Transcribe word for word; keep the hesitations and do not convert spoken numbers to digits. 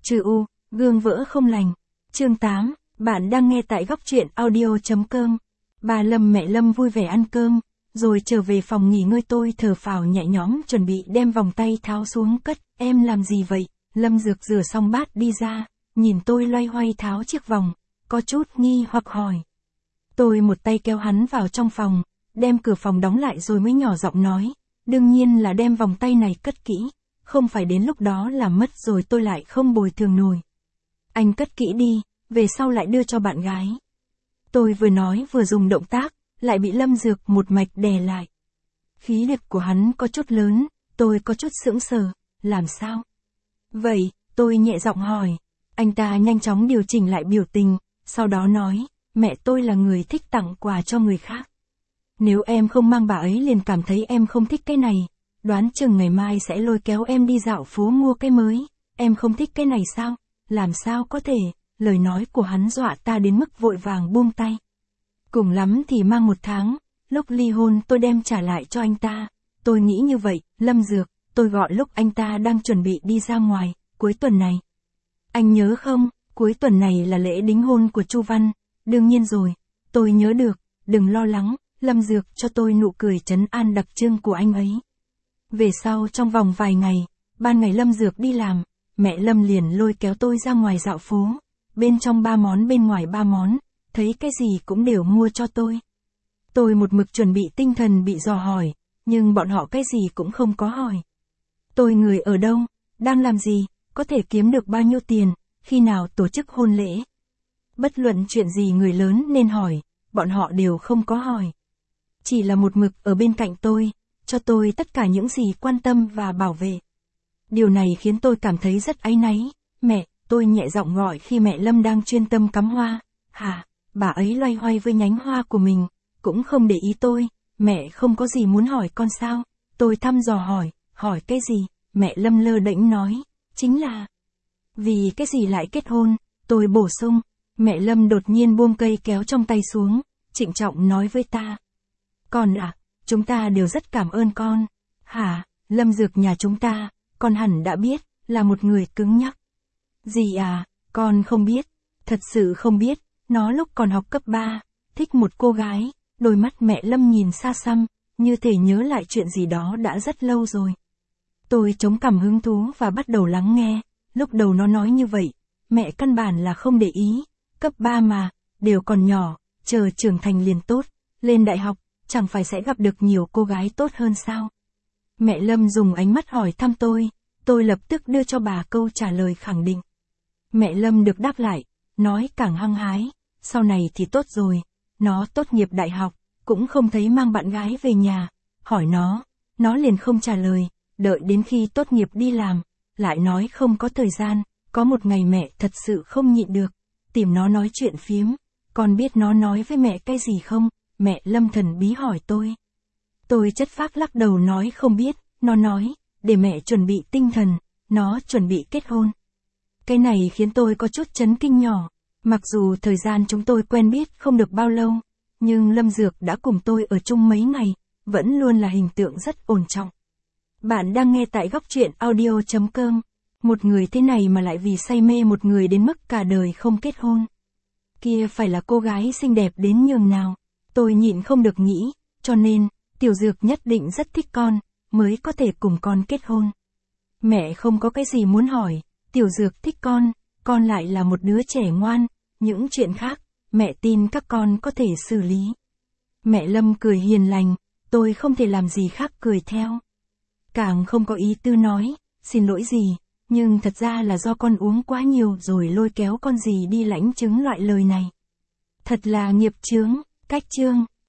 Trừ U, gương vỡ không lành. Chương tám, bạn đang nghe tại góc truyện audio.com. Bà Lâm mẹ Lâm vui vẻ ăn cơm, rồi trở về phòng nghỉ ngơi. Tôi thở phào nhẹ nhõm chuẩn bị đem vòng tay tháo xuống cất. Em làm gì vậy? Lâm Dược rửa xong bát đi ra, nhìn tôi loay hoay tháo chiếc vòng, có chút nghi hoặc hỏi. Tôi một tay kéo hắn vào trong phòng, đem cửa phòng đóng lại rồi mới nhỏ giọng nói, đương nhiên là đem vòng tay này cất kỹ, không phải đến lúc đó làm mất rồi tôi lại không bồi thường nổi. Anh cất kỹ đi, về sau lại đưa cho bạn gái. Tôi vừa nói vừa dùng động tác, lại bị Lâm Dược một mạch đè lại. Khí lực của hắn có chút lớn, tôi có chút sững sờ, làm sao? Vậy, tôi nhẹ giọng hỏi. Anh ta nhanh chóng điều chỉnh lại biểu tình, sau đó nói, mẹ tôi là người thích tặng quà cho người khác. Nếu em không mang bà ấy liền cảm thấy em không thích cái này, đoán chừng ngày mai sẽ lôi kéo em đi dạo phố mua cái mới. Em không thích cái này sao? Làm sao có thể? Lời nói của hắn dọa ta đến mức vội vàng buông tay. Cùng lắm thì mang một tháng, lúc ly hôn tôi đem trả lại cho anh ta. Tôi nghĩ như vậy, Lâm Dược, tôi gọi lúc anh ta đang chuẩn bị đi ra ngoài, cuối tuần này. Anh nhớ không, cuối tuần này là lễ đính hôn của Chu Văn. Đương nhiên rồi, tôi nhớ được, đừng lo lắng, Lâm Dược cho tôi nụ cười trấn an đặc trưng của anh ấy. Về sau trong vòng vài ngày, ban ngày Lâm Dược đi làm, mẹ Lâm liền lôi kéo tôi ra ngoài dạo phố. Bên trong ba món bên ngoài ba món, thấy cái gì cũng đều mua cho tôi. Tôi một mực chuẩn bị tinh thần bị dò hỏi, nhưng bọn họ cái gì cũng không có hỏi. Tôi người ở đâu, đang làm gì, có thể kiếm được bao nhiêu tiền, khi nào tổ chức hôn lễ. Bất luận chuyện gì người lớn nên hỏi, bọn họ đều không có hỏi. Chỉ là một mực ở bên cạnh tôi, cho tôi tất cả những gì quan tâm và bảo vệ. Điều này khiến tôi cảm thấy rất áy náy. Mẹ, tôi nhẹ giọng gọi khi mẹ Lâm đang chuyên tâm cắm hoa. Hả, bà ấy loay hoay với nhánh hoa của mình, cũng không để ý tôi. Mẹ không có gì muốn hỏi con sao? Tôi thăm dò hỏi, hỏi cái gì? Mẹ Lâm lơ đễnh nói, chính là vì cái gì lại kết hôn? Tôi bổ sung. Mẹ Lâm đột nhiên buông cây kéo trong tay xuống, trịnh trọng nói với ta. Con à, chúng ta đều rất cảm ơn con. Hả, Lâm Dược nhà chúng ta, con hẳn đã biết, là một người cứng nhắc. Gì à, con không biết, thật sự không biết, nó lúc còn học cấp ba, thích một cô gái, đôi mắt mẹ Lâm nhìn xa xăm, như thể nhớ lại chuyện gì đó đã rất lâu rồi. Tôi chống cằm hứng thú và bắt đầu lắng nghe, lúc đầu nó nói như vậy, mẹ căn bản là không để ý, cấp ba mà, đều còn nhỏ, chờ trưởng thành liền tốt, lên đại học, chẳng phải sẽ gặp được nhiều cô gái tốt hơn sao? Mẹ Lâm dùng ánh mắt hỏi thăm tôi, tôi lập tức đưa cho bà câu trả lời khẳng định. Mẹ Lâm được đáp lại, nói càng hăng hái, sau này thì tốt rồi, nó tốt nghiệp đại học, cũng không thấy mang bạn gái về nhà, hỏi nó, nó liền không trả lời, đợi đến khi tốt nghiệp đi làm, lại nói không có thời gian, có một ngày mẹ thật sự không nhịn được, tìm nó nói chuyện phiếm, con biết nó nói với mẹ cái gì không? Mẹ Lâm thần bí hỏi tôi. Tôi chất phác lắc đầu nói không biết, nó nói, để mẹ chuẩn bị tinh thần, nó chuẩn bị kết hôn. Cái này khiến tôi có chút chấn kinh nhỏ, mặc dù thời gian chúng tôi quen biết không được bao lâu, nhưng Lâm Dược đã cùng tôi ở chung mấy ngày, vẫn luôn là hình tượng rất ổn trọng. Bạn đang nghe tại góc truyện audio.com, một người thế này mà lại vì say mê một người đến mức cả đời không kết hôn. Kia phải là cô gái xinh đẹp đến nhường nào. Tôi nhịn không được nghĩ, cho nên, Tiểu Dược nhất định rất thích con, mới có thể cùng con kết hôn. Mẹ không có cái gì muốn hỏi, Tiểu Dược thích con, con lại là một đứa trẻ ngoan, những chuyện khác, mẹ tin các con có thể xử lý. Mẹ Lâm cười hiền lành, tôi không thể làm gì khác cười theo. Càng không có ý tư nói, xin lỗi gì, nhưng thật ra là do con uống quá nhiều rồi lôi kéo con gì đi lãnh chứng loại lời này. Thật là nghiệp chướng. Cách chương